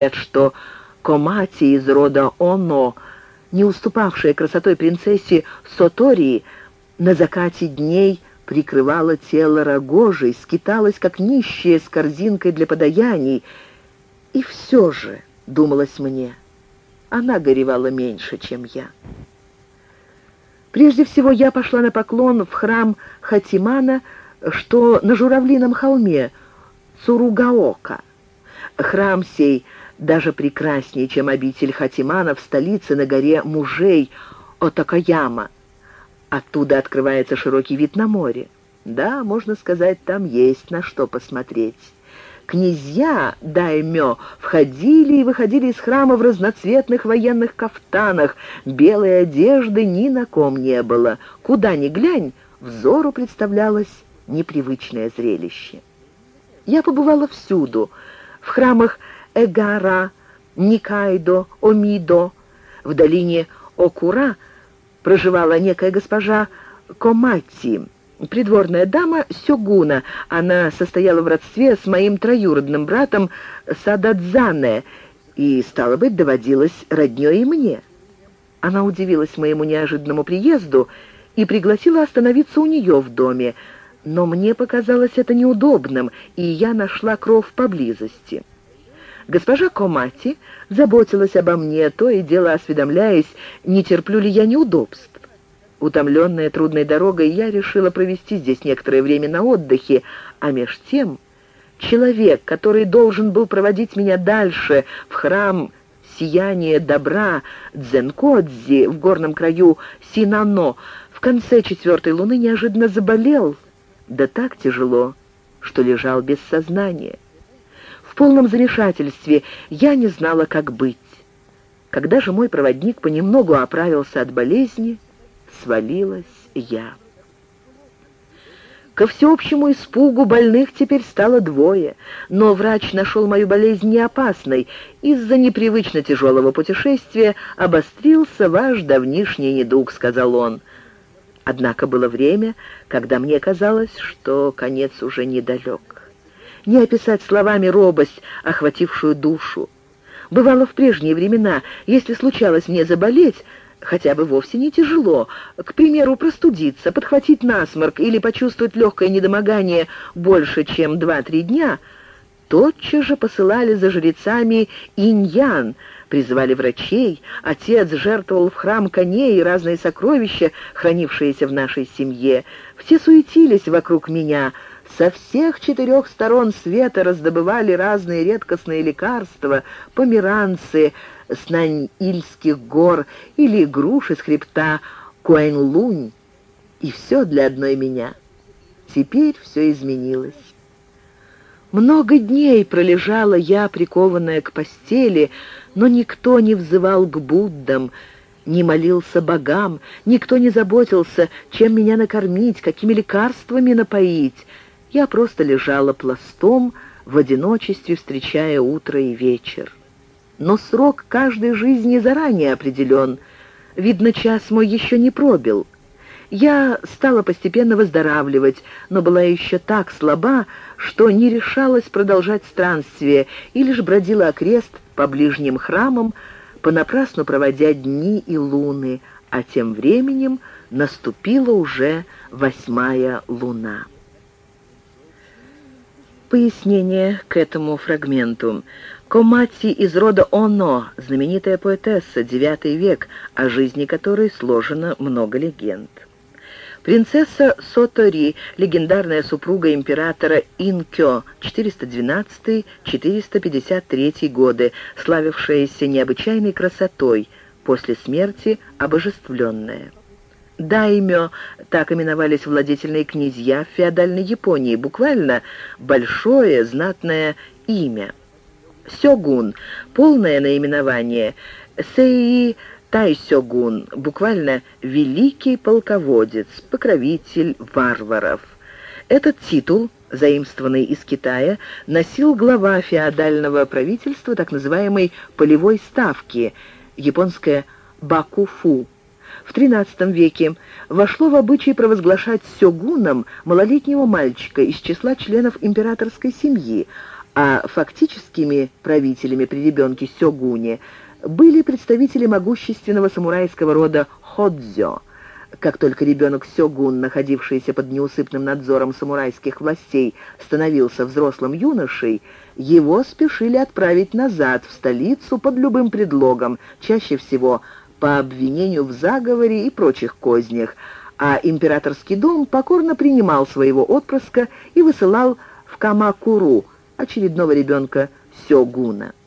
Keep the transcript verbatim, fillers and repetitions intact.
что Комати из рода Оно, не уступавшая красотой принцессе Сотории, на закате дней прикрывала тело рогожей, скиталась, как нищая, с корзинкой для подаяний. И все же, думалось мне, она горевала меньше, чем я. Прежде всего я пошла на поклон в храм Хатимана, что на Журавлином холме, Цуругаока. Храм сей даже прекраснее, чем обитель Хатимана в столице на горе мужей Отакаяма. Оттуда открывается широкий вид на море. Да, можно сказать, там есть на что посмотреть. Князья даймё входили и выходили из храма в разноцветных военных кафтанах. Белой одежды ни на ком не было. Куда ни глянь, взору представлялось непривычное зрелище. Я побывала всюду, в храмах Эгара, Никайдо, Омидо. В долине Окура проживала некая госпожа Комати, придворная дама сёгуна. Она состояла в родстве с моим троюродным братом Сададзане и, стало быть, доводилась роднёй и мне. Она удивилась моему неожиданному приезду и пригласила остановиться у нее в доме, но мне показалось это неудобным, и я нашла кров поблизости. Госпожа Комати заботилась обо мне, то и дело осведомляясь, не терплю ли я неудобств. Утомленная трудной дорогой, я решила провести здесь некоторое время на отдыхе, а меж тем человек, который должен был проводить меня дальше, в храм сияния добра Дзенкодзи в горном краю Синано, в конце четвертой луны неожиданно заболел, да так тяжело, что лежал без сознания. В полном замешательстве я не знала, как быть. Когда же мой проводник понемногу оправился от болезни, свалилась я. Ко всеобщему испугу больных теперь стало двое, но врач нашел мою болезнь не опасной. Из-за непривычно тяжелого путешествия обострился ваш давнишний недуг, сказал он. Однако было время, когда мне казалось, что конец уже недалек. Не описать словами робость, охватившую душу. Бывало в прежние времена, если случалось мне заболеть, хотя бы вовсе не тяжело, к примеру, простудиться, подхватить насморк или почувствовать легкое недомогание больше, чем два-три дня, тотчас же посылали за жрецами иньян, призывали врачей, отец жертвовал в храм коней и разные сокровища, хранившиеся в нашей семье. Все суетились вокруг меня. Со всех четырех сторон света раздобывали разные редкостные лекарства, померанцы с Наньильских гор или груши с хребта Куэнлунь. И все для одной меня. Теперь все изменилось. Много дней пролежала я, прикованная к постели, но никто не взывал к Буддам, не молился богам, никто не заботился, чем меня накормить, какими лекарствами напоить. Я просто лежала пластом, в одиночестве встречая утро и вечер. Но срок каждой жизни заранее определен. Видно, час мой еще не пробил. Я стала постепенно выздоравливать, но была еще так слаба, что не решалась продолжать странствие и лишь бродила окрест по ближним храмам, понапрасну проводя дни и луны, а тем временем наступила уже восьмая луна. Пояснение к этому фрагменту. Комати из рода Оно, знаменитая поэтесса, девятый век, о жизни которой сложено много легенд. Принцесса Сотори, легендарная супруга императора Инкё, четыреста двенадцатый — четыреста пятьдесят третий годы, славившаяся необычайной красотой, после смерти обожествленная. Даймё, так именовались владетельные князья в феодальной Японии, буквально «большое знатное имя». Сёгун, полное наименование Сэи Тайсёгун, буквально «великий полководец», «покровитель варваров». Этот титул, заимствованный из Китая, носил глава феодального правительства так называемой «полевой ставки», японское «бакуфу». В тринадцатом веке вошло в обычай провозглашать сёгуном малолетнего мальчика из числа членов императорской семьи, А фактическими правителями при ребенке Сёгуне были представители могущественного самурайского рода Ходзё. Как только ребенок Сёгун, находившийся под неусыпным надзором самурайских властей, становился взрослым юношей, его спешили отправить назад, в столицу, под любым предлогом, чаще всего по обвинению в заговоре и прочих кознях, а императорский дом покорно принимал своего отпрыска и высылал в Камакуру очередного ребенка Сёгуна.